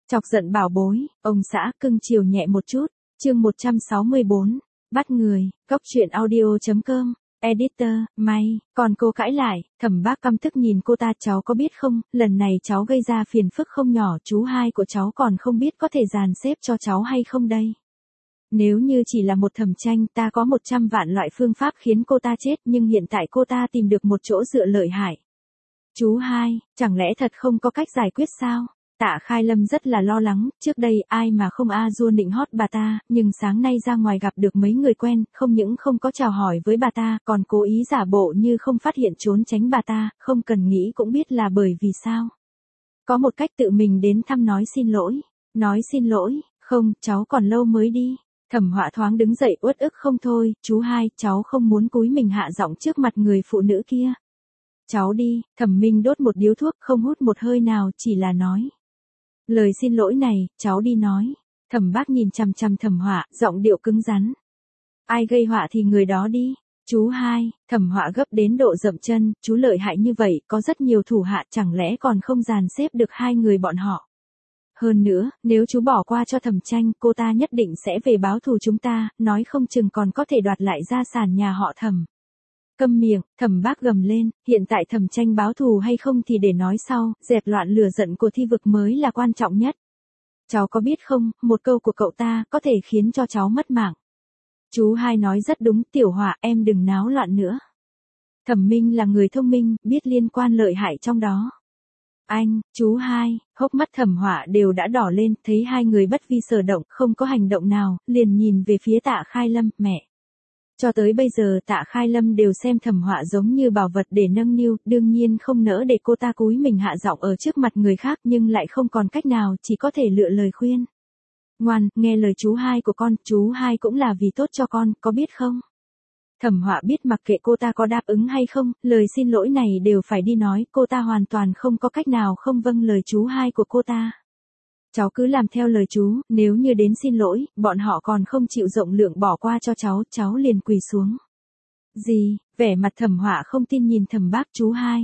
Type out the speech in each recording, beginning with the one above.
Chọc giận bảo bối, ông xã cưng chiều nhẹ một chút. Chương 164, bắt người, góc truyện audio.com. Editor, may, còn cô cãi lại, Thẩm Bác căm tức nhìn cô ta, cháu có biết không, lần này cháu gây ra phiền phức không nhỏ, chú hai của cháu còn không biết có thể dàn xếp cho cháu hay không đây. Nếu như chỉ là một Thẩm Tranh, ta có 100 vạn loại phương pháp khiến cô ta chết, nhưng hiện tại cô ta tìm được một chỗ dựa lợi hại. Chú hai, chẳng lẽ thật không có cách giải quyết sao? Tạ Khai Lâm rất là lo lắng, trước đây ai mà không dua nịnh hót bà ta, nhưng sáng nay ra ngoài gặp được mấy người quen, không những không có chào hỏi với bà ta, còn cố ý giả bộ như không phát hiện trốn tránh bà ta, không cần nghĩ cũng biết là bởi vì sao. Có một cách tự mình đến thăm nói xin lỗi. Nói xin lỗi, không, cháu còn lâu mới đi. Thẩm Họa thoáng đứng dậy uất ức không thôi, chú hai, cháu không muốn cúi mình hạ giọng trước mặt người phụ nữ kia. Cháu đi, Thẩm Minh đốt một điếu thuốc, không hút một hơi nào, chỉ là nói. Lời xin lỗi này, cháu đi nói. Thẩm Bác nhìn chằm chằm Thẩm Họa, giọng điệu cứng rắn. Ai gây họa thì người đó đi. Chú hai, Thẩm Họa gấp đến độ dậm chân, chú lợi hại như vậy, có rất nhiều thủ hạ, chẳng lẽ còn không dàn xếp được hai người bọn họ. Hơn nữa, nếu chú bỏ qua cho Thẩm Tranh, cô ta nhất định sẽ về báo thù chúng ta, nói không chừng còn có thể đoạt lại gia sản nhà họ Thẩm. Câm miệng, Thẩm Bác gầm lên, hiện tại Thẩm Tranh báo thù hay không thì để nói sau, dẹp loạn lửa giận của thi vực mới là quan trọng nhất. Cháu có biết không, một câu của cậu ta có thể khiến cho cháu mất mạng. Chú hai nói rất đúng, Tiểu Họa, em đừng náo loạn nữa. Thẩm Minh là người thông minh, biết liên quan lợi hại trong đó. Anh, chú hai, hốc mắt Thẩm Họa đều đã đỏ lên, thấy hai người bất vi sở động, không có hành động nào, liền nhìn về phía Tạ Khai Lâm, mẹ. Cho tới bây giờ Tạ Khai Lâm đều xem Thẩm Họa giống như bảo vật để nâng niu, đương nhiên không nỡ để cô ta cúi mình hạ giọng ở trước mặt người khác, nhưng lại không còn cách nào, chỉ có thể lựa lời khuyên. Ngoan, nghe lời chú hai của con, chú hai cũng là vì tốt cho con, có biết không? Thẩm Họa biết mặc kệ cô ta có đáp ứng hay không, lời xin lỗi này đều phải đi nói, cô ta hoàn toàn không có cách nào không vâng lời chú hai của cô ta. Cháu cứ làm theo lời chú, nếu như đến xin lỗi, bọn họ còn không chịu rộng lượng bỏ qua cho cháu liền quỳ xuống. Gì, vẻ mặt Thẩm Họa không tin nhìn Thẩm Bác, chú hai.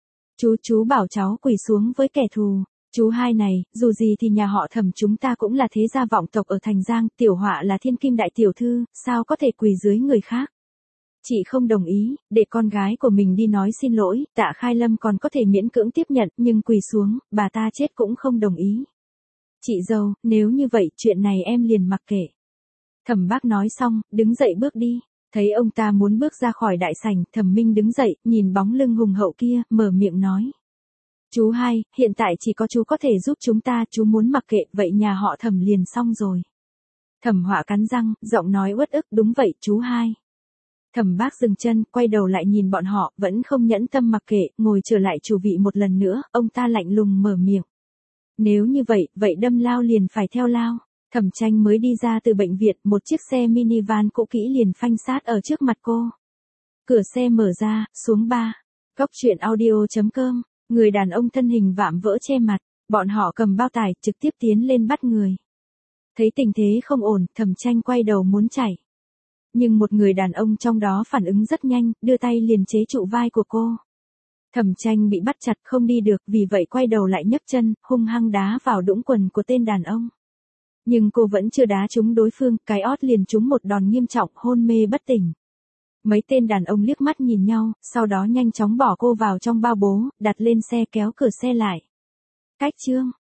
Chú bảo cháu quỳ xuống với kẻ thù. Chú hai này, dù gì thì nhà họ Thẩm chúng ta cũng là thế gia vọng tộc ở Thành Giang, Tiểu Họa là thiên kim đại tiểu thư, sao có thể quỳ dưới người khác. Chị không đồng ý, để con gái của mình đi nói xin lỗi, Tạ Khai Lâm còn có thể miễn cưỡng tiếp nhận, nhưng quỳ xuống, bà ta chết cũng không đồng ý. Chị dâu, nếu như vậy, chuyện này em liền mặc kệ. Thẩm Bác nói xong, đứng dậy bước đi. Thấy ông ta muốn bước ra khỏi đại sảnh, Thẩm Minh đứng dậy, nhìn bóng lưng hùng hậu kia, mở miệng nói. Chú hai, hiện tại chỉ có chú có thể giúp chúng ta, chú muốn mặc kệ, vậy nhà họ Thẩm liền xong rồi. Thẩm Họa cắn răng, giọng nói uất ức, đúng vậy, chú hai. Thẩm Bác dừng chân, quay đầu lại nhìn bọn họ, vẫn không nhẫn tâm mặc kệ, ngồi trở lại chủ vị một lần nữa, ông ta lạnh lùng mở miệng. Nếu như vậy đâm lao liền phải theo lao. Thẩm Tranh mới đi ra từ bệnh viện, một chiếc xe minivan cũ kỹ liền phanh sát ở trước mặt cô. Cửa xe mở ra, xuống ba. Góc truyện audio.com, người đàn ông thân hình vạm vỡ che mặt, bọn họ cầm bao tải, trực tiếp tiến lên bắt người. Thấy tình thế không ổn, Thẩm Tranh quay đầu muốn chạy. Nhưng một người đàn ông trong đó phản ứng rất nhanh, đưa tay liền chế trụ vai của cô. Thẩm Tranh bị bắt chặt không đi được, vì vậy quay đầu lại nhấc chân, hung hăng đá vào đũng quần của tên đàn ông. Nhưng cô vẫn chưa đá trúng đối phương, cái ót liền trúng một đòn nghiêm trọng, hôn mê bất tỉnh. Mấy tên đàn ông liếc mắt nhìn nhau, sau đó nhanh chóng bỏ cô vào trong bao bố, đặt lên xe kéo cửa xe lại. Cách chương.